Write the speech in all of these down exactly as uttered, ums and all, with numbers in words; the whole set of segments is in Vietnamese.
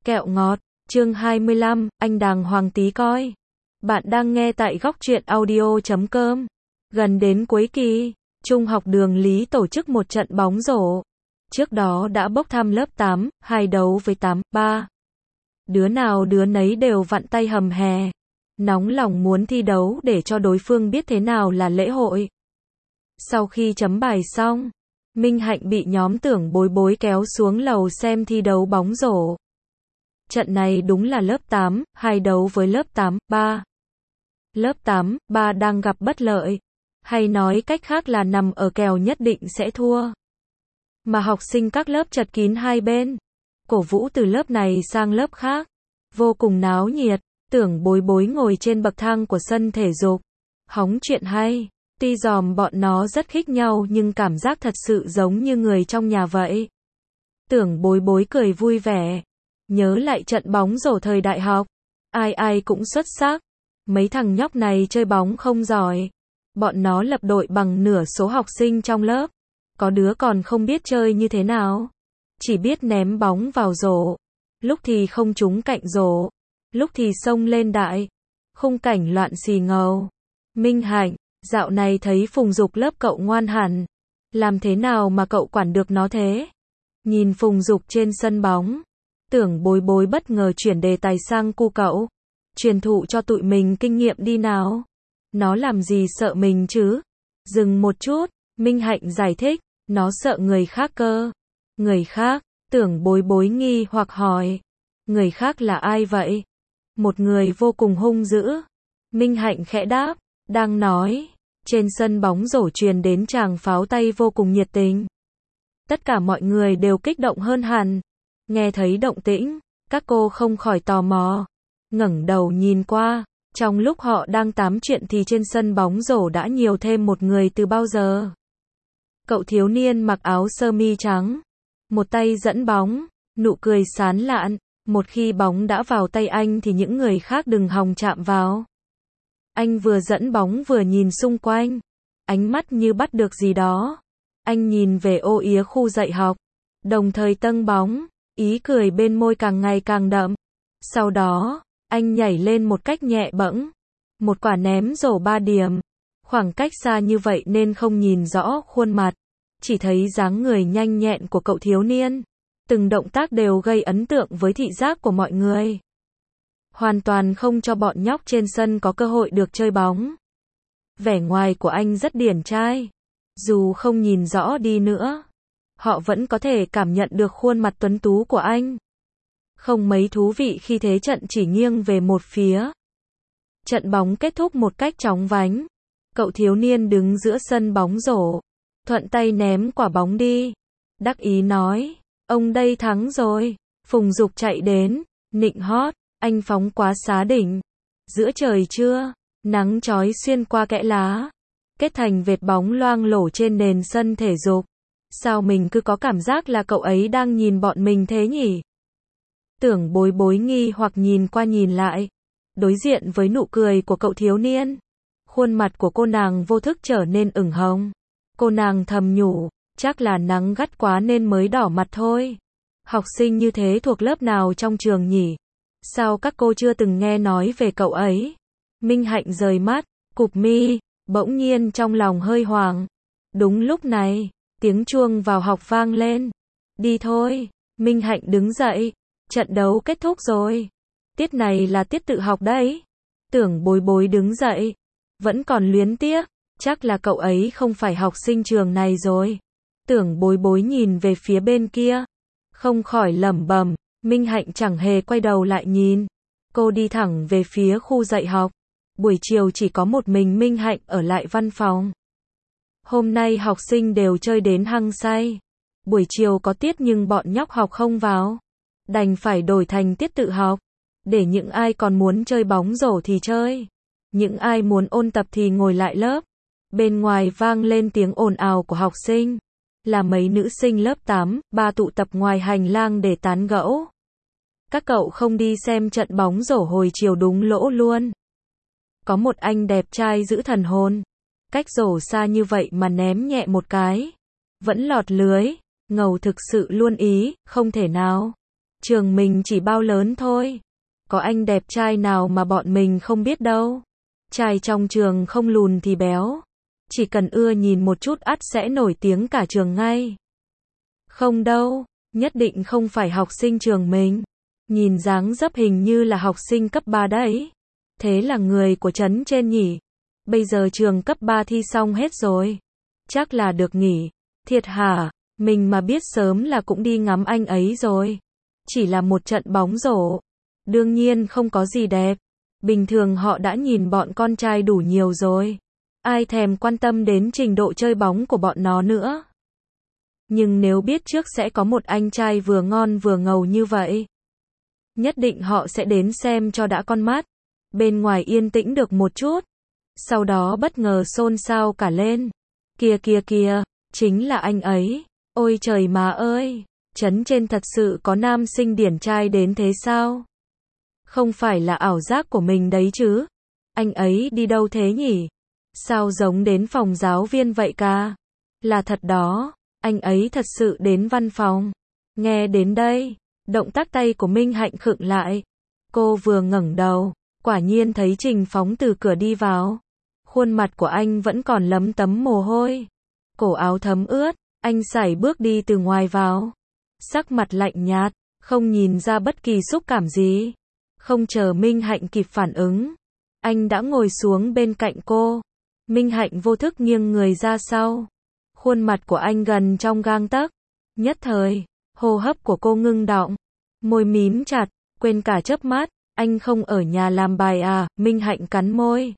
Kẹo ngọt, chương hai mươi lăm, anh đàng hoàng tí coi. Bạn đang nghe tại góc truyện audio chấm com. Gần đến cuối kỳ, Trung học Đường Lý tổ chức một trận bóng rổ. Trước đó đã bốc thăm lớp tám, hai đấu với tám, ba. Đứa nào đứa nấy đều vặn tay hầm hè. Nóng lòng muốn thi đấu để cho đối phương biết thế nào là lễ hội. Sau khi chấm bài xong, Minh Hạnh bị nhóm Tưởng Bối Bối kéo xuống lầu xem thi đấu bóng rổ. Trận này đúng là lớp tám, hai đấu với lớp tám, ba. Lớp tám, ba đang gặp bất lợi. Hay nói cách khác là nằm ở kèo nhất định sẽ thua. Mà học sinh các lớp chật kín hai bên. Cổ vũ từ lớp này sang lớp khác. Vô cùng náo nhiệt. Tưởng Bối Bối ngồi trên bậc thang của sân thể dục. Hóng chuyện hay. Tuy dòm bọn nó rất khích nhau nhưng cảm giác thật sự giống như người trong nhà vậy. Tưởng Bối Bối cười vui vẻ. Nhớ lại trận bóng rổ thời đại học. Ai ai cũng xuất sắc. Mấy thằng nhóc này chơi bóng không giỏi. Bọn nó lập đội bằng nửa số học sinh trong lớp. Có đứa còn không biết chơi như thế nào. Chỉ biết ném bóng vào rổ. Lúc thì không trúng cạnh rổ. Lúc thì xông lên đại. Khung cảnh loạn xì ngầu. Minh Hạnh, dạo này thấy Phùng Dục lớp cậu ngoan hẳn. Làm thế nào mà cậu quản được nó thế? Nhìn Phùng Dục trên sân bóng. Tưởng Bối Bối bất ngờ chuyển đề tài sang cu cậu. Truyền thụ cho tụi mình kinh nghiệm đi nào. Nó làm gì sợ mình chứ? Dừng một chút, Minh Hạnh giải thích. Nó sợ người khác cơ. Người khác? Tưởng Bối Bối nghi hoặc hỏi. Người khác là ai vậy? Một người vô cùng hung dữ. Minh Hạnh khẽ đáp. Đang nói. Trên sân bóng rổ truyền đến tràng pháo tay vô cùng nhiệt tình. Tất cả mọi người đều kích động hơn hẳn. Nghe thấy động tĩnh, các cô không khỏi tò mò. Ngẩng đầu nhìn qua, trong lúc họ đang tám chuyện thì trên sân bóng rổ đã nhiều thêm một người từ bao giờ. Cậu thiếu niên mặc áo sơ mi trắng, một tay dẫn bóng, nụ cười sán lạn, một khi bóng đã vào tay anh thì những người khác đừng hòng chạm vào. Anh vừa dẫn bóng vừa nhìn xung quanh, ánh mắt như bắt được gì đó. Anh nhìn về ô yế khu dạy học, đồng thời tâng bóng. Ý cười bên môi càng ngày càng đậm. Sau đó, anh nhảy lên một cách nhẹ bẫng. Một quả ném rổ ba điểm. Khoảng cách xa như vậy nên không nhìn rõ khuôn mặt. Chỉ thấy dáng người nhanh nhẹn của cậu thiếu niên. Từng động tác đều gây ấn tượng với thị giác của mọi người. Hoàn toàn không cho bọn nhóc trên sân có cơ hội được chơi bóng. Vẻ ngoài của anh rất điển trai. Dù không nhìn rõ đi nữa, họ vẫn có thể cảm nhận được khuôn mặt tuấn tú của anh. Không mấy thú vị khi thế trận chỉ nghiêng về một phía. Trận bóng kết thúc một cách chóng vánh. Cậu thiếu niên đứng giữa sân bóng rổ. Thuận tay ném quả bóng đi. Đắc ý nói. Ông đây thắng rồi. Phùng Dục chạy đến. Nịnh hót. Anh phóng quá xá đỉnh. Giữa trời trưa. Nắng chói xuyên qua kẽ lá. Kết thành vệt bóng loang lổ trên nền sân thể dục. Sao mình cứ có cảm giác là cậu ấy đang nhìn bọn mình thế nhỉ? Tưởng Bối Bối nghi hoặc nhìn qua nhìn lại. Đối diện với nụ cười của cậu thiếu niên. Khuôn mặt của cô nàng vô thức trở nên ửng hồng. Cô nàng thầm nhủ, chắc là nắng gắt quá nên mới đỏ mặt thôi. Học sinh như thế thuộc lớp nào trong trường nhỉ? Sao các cô chưa từng nghe nói về cậu ấy? Minh Hạnh rời mắt, cụp mi, bỗng nhiên trong lòng hơi hoảng. Đúng lúc này, tiếng chuông vào học vang lên. Đi thôi, Minh Hạnh đứng dậy. Trận đấu kết thúc rồi. Tiết này là tiết tự học đấy. Tưởng Bối Bối đứng dậy. Vẫn còn luyến tiếc. Chắc là cậu ấy không phải học sinh trường này rồi. Tưởng Bối Bối nhìn về phía bên kia. Không khỏi lẩm bẩm. Minh Hạnh chẳng hề quay đầu lại nhìn. Cô đi thẳng về phía khu dạy học. Buổi chiều chỉ có một mình Minh Hạnh ở lại văn phòng. Hôm nay học sinh đều chơi đến hăng say. Buổi chiều có tiết nhưng bọn nhóc học không vào. Đành phải đổi thành tiết tự học. Để những ai còn muốn chơi bóng rổ thì chơi. Những ai muốn ôn tập thì ngồi lại lớp. Bên ngoài vang lên tiếng ồn ào của học sinh. Là mấy nữ sinh lớp tám, ba tụ tập ngoài hành lang để tán gẫu. Các cậu không đi xem trận bóng rổ hồi chiều đúng lỗ luôn. Có một anh đẹp trai giữ thần hồn. Cách rổ xa như vậy mà ném nhẹ một cái. Vẫn lọt lưới. Ngầu thực sự luôn ý, không thể nào. Trường mình chỉ bao lớn thôi. Có anh đẹp trai nào mà bọn mình không biết đâu. Trai trong trường không lùn thì béo. Chỉ cần ưa nhìn một chút ắt sẽ nổi tiếng cả trường ngay. Không đâu, nhất định không phải học sinh trường mình. Nhìn dáng dấp hình như là học sinh cấp ba đấy. Thế là người của trấn trên nhỉ? Bây giờ trường cấp ba thi xong hết rồi. Chắc là được nghỉ. Thiệt hả? Mình mà biết sớm là cũng đi ngắm anh ấy rồi. Chỉ là một trận bóng rổ. Đương nhiên không có gì đẹp. Bình thường họ đã nhìn bọn con trai đủ nhiều rồi. Ai thèm quan tâm đến trình độ chơi bóng của bọn nó nữa. Nhưng nếu biết trước sẽ có một anh trai vừa ngon vừa ngầu như vậy, nhất định họ sẽ đến xem cho đã con mắt. Bên ngoài yên tĩnh được một chút. Sau đó bất ngờ xôn xao cả lên. Kìa kìa kìa, chính là anh ấy. Ôi trời má ơi, trấn trên thật sự có nam sinh điển trai đến thế sao? Không phải là ảo giác của mình đấy chứ? Anh ấy đi đâu thế nhỉ? Sao giống đến phòng giáo viên vậy ca? Là thật đó, anh ấy thật sự đến văn phòng. Nghe đến đây, động tác tay của Minh Hạnh khựng lại. Cô vừa ngẩng đầu, quả nhiên thấy Trình Phóng từ cửa đi vào. Khuôn mặt của anh vẫn còn lấm tấm mồ hôi. Cổ áo thấm ướt, anh sải bước đi từ ngoài vào. Sắc mặt lạnh nhạt, không nhìn ra bất kỳ xúc cảm gì. Không chờ Minh Hạnh kịp phản ứng, anh đã ngồi xuống bên cạnh cô. Minh Hạnh vô thức nghiêng người ra sau. Khuôn mặt của anh gần trong gang tấc. Nhất thời, hô hấp của cô ngưng đọng. Môi mím chặt, quên cả chớp mắt. Anh không ở nhà làm bài à? Minh Hạnh cắn môi.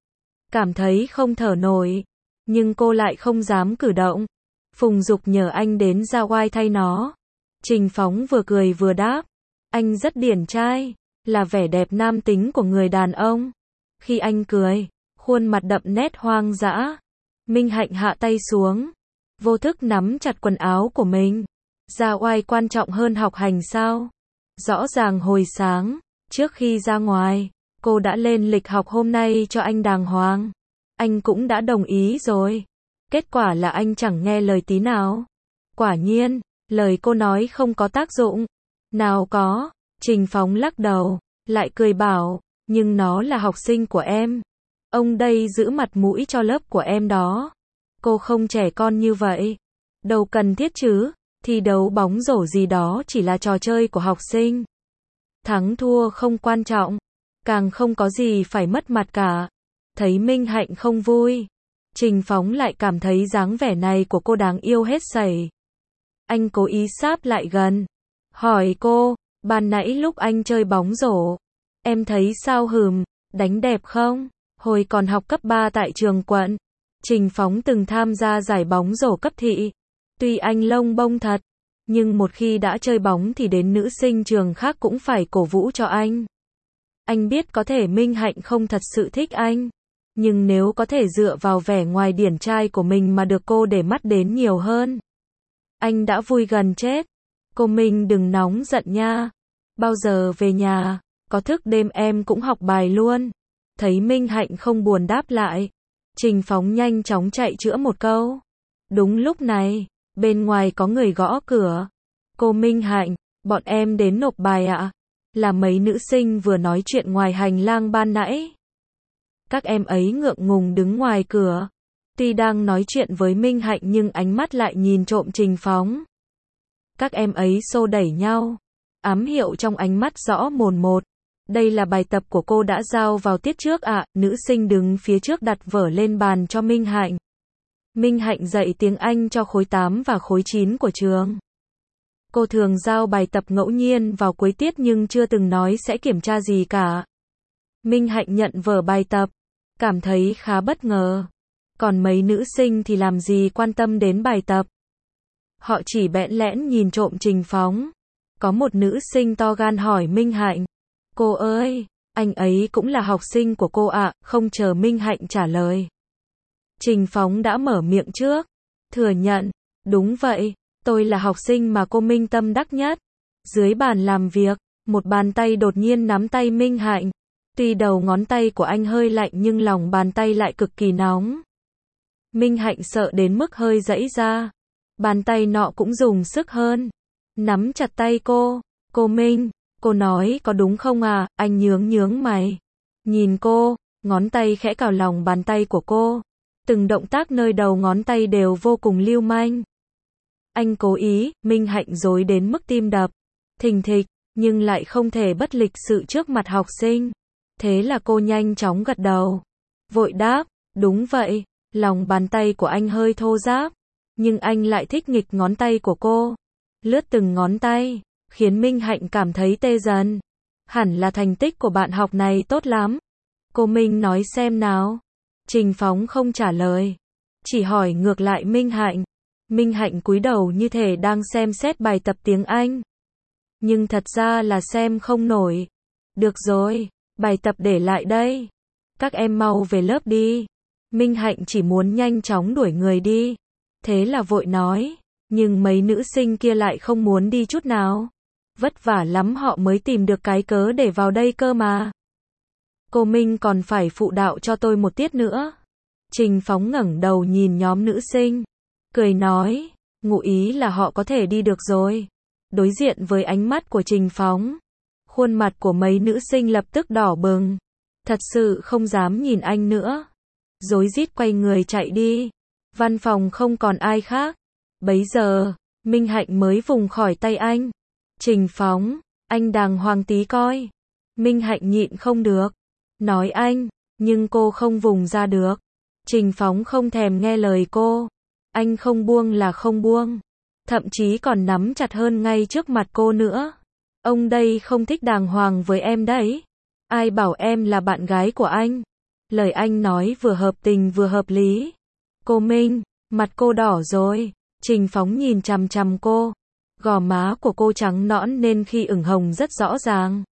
Cảm thấy không thở nổi. Nhưng cô lại không dám cử động. Phùng Dục nhờ anh đến ra oai thay nó. Trình Phóng vừa cười vừa đáp. Anh rất điển trai. Là vẻ đẹp nam tính của người đàn ông. Khi anh cười, khuôn mặt đậm nét hoang dã. Minh Hạnh hạ tay xuống, vô thức nắm chặt quần áo của mình. Ra oai quan trọng hơn học hành sao? Rõ ràng hồi sáng, trước khi ra ngoài, cô đã lên lịch học hôm nay cho anh đàng hoàng. Anh cũng đã đồng ý rồi. Kết quả là anh chẳng nghe lời tí nào. Quả nhiên, lời cô nói không có tác dụng. Nào có, Trình Phóng lắc đầu, lại cười bảo, nhưng nó là học sinh của em. Ông đây giữ mặt mũi cho lớp của em đó. Cô không trẻ con như vậy. Đâu cần thiết chứ, thi đấu bóng rổ gì đó chỉ là trò chơi của học sinh. Thắng thua không quan trọng, càng không có gì phải mất mặt cả. Thấy Minh Hạnh không vui, Trình Phóng lại cảm thấy dáng vẻ này của cô đáng yêu hết sảy. Anh cố ý sáp lại gần, hỏi cô, ban nãy lúc anh chơi bóng rổ, em thấy sao hừm, đánh đẹp không? Hồi còn học cấp ba tại trường quận, Trình Phóng từng tham gia giải bóng rổ cấp thị. Tuy anh lông bông thật, nhưng một khi đã chơi bóng thì đến nữ sinh trường khác cũng phải cổ vũ cho anh. Anh biết có thể Minh Hạnh không thật sự thích anh, nhưng nếu có thể dựa vào vẻ ngoài điển trai của mình mà được cô để mắt đến nhiều hơn, anh đã vui gần chết. Cô Minh đừng nóng giận nha. Bao giờ về nhà, có thức đêm em cũng học bài luôn. Thấy Minh Hạnh không buồn đáp lại, Trình Phóng nhanh chóng chạy chữa một câu. Đúng lúc này, bên ngoài có người gõ cửa. Cô Minh Hạnh, bọn em đến nộp bài ạ. Là mấy nữ sinh vừa nói chuyện ngoài hành lang ban nãy. Các em ấy ngượng ngùng đứng ngoài cửa. Tuy đang nói chuyện với Minh Hạnh nhưng ánh mắt lại nhìn trộm Trình Phóng. Các em ấy xô đẩy nhau. Ám hiệu trong ánh mắt rõ mồn một. Đây là bài tập của cô đã giao vào tiết trước ạ. À, nữ sinh đứng phía trước đặt vở lên bàn cho Minh Hạnh. Minh Hạnh dạy tiếng Anh cho khối tám và khối chín của trường. Cô thường giao bài tập ngẫu nhiên vào cuối tiết nhưng chưa từng nói sẽ kiểm tra gì cả. Minh Hạnh nhận vở bài tập, cảm thấy khá bất ngờ. Còn mấy nữ sinh thì làm gì quan tâm đến bài tập. Họ chỉ bẽn lẽn nhìn trộm Trình Phóng. Có một nữ sinh to gan hỏi Minh Hạnh. Cô ơi, anh ấy cũng là học sinh của cô ạ. À? Không chờ Minh Hạnh trả lời, Trình Phóng đã mở miệng trước. Thừa nhận, đúng vậy, tôi là học sinh mà cô Minh tâm đắc nhất. Dưới bàn làm việc, một bàn tay đột nhiên nắm tay Minh Hạnh. Tuy đầu ngón tay của anh hơi lạnh nhưng lòng bàn tay lại cực kỳ nóng. Minh Hạnh sợ đến mức hơi giãy ra. Bàn tay nọ cũng dùng sức hơn, nắm chặt tay cô. Cô Minh, cô nói có đúng không à? Anh nhướng nhướng mày. Nhìn cô, ngón tay khẽ cào lòng bàn tay của cô. Từng động tác nơi đầu ngón tay đều vô cùng lưu manh. Anh cố ý, Minh Hạnh dối đến mức tim đập thình thịch, nhưng lại không thể bất lịch sự trước mặt học sinh. Thế là cô nhanh chóng gật đầu. Vội đáp, đúng vậy. Lòng bàn tay của anh hơi thô ráp, nhưng anh lại thích nghịch ngón tay của cô. Lướt từng ngón tay, khiến Minh Hạnh cảm thấy tê dần. Hẳn là thành tích của bạn học này tốt lắm. Cô Minh nói xem nào. Trình Phóng không trả lời, chỉ hỏi ngược lại Minh Hạnh. Minh Hạnh cúi đầu như thể đang xem xét bài tập tiếng Anh. Nhưng thật ra là xem không nổi. Được rồi, bài tập để lại đây. Các em mau về lớp đi. Minh Hạnh chỉ muốn nhanh chóng đuổi người đi. Thế là vội nói, nhưng mấy nữ sinh kia lại không muốn đi chút nào. Vất vả lắm họ mới tìm được cái cớ để vào đây cơ mà. Cô Minh còn phải phụ đạo cho tôi một tiết nữa. Trình Phóng ngẩng đầu nhìn nhóm nữ sinh, cười nói, ngụ ý là họ có thể đi được rồi. Đối diện với ánh mắt của Trình Phóng, khuôn mặt của mấy nữ sinh lập tức đỏ bừng. Thật sự không dám nhìn anh nữa. Rối rít quay người chạy đi. Văn phòng không còn ai khác. Bấy giờ, Minh Hạnh mới vùng khỏi tay anh. Trình Phóng, anh đàng hoàng tí coi. Minh Hạnh nhịn không được. Nói anh, nhưng cô không vùng ra được. Trình Phóng không thèm nghe lời cô. Anh không buông là không buông. Thậm chí còn nắm chặt hơn ngay trước mặt cô nữa. Ông đây không thích đàng hoàng với em đấy. Ai bảo em là bạn gái của anh. Lời anh nói vừa hợp tình vừa hợp lý. Cô Minh, mặt cô đỏ rồi. Trình Phóng nhìn chằm chằm cô. Gò má của cô trắng nõn nên khi ửng hồng rất rõ ràng.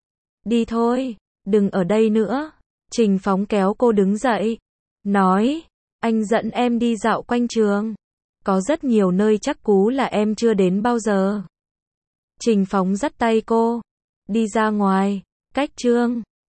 Đi thôi, đừng ở đây nữa. Trình Phóng kéo cô đứng dậy. Nói, anh dẫn em đi dạo quanh trường. Có rất nhiều nơi chắc cú là em chưa đến bao giờ. Trình Phóng dắt tay cô. Đi ra ngoài, cách trường.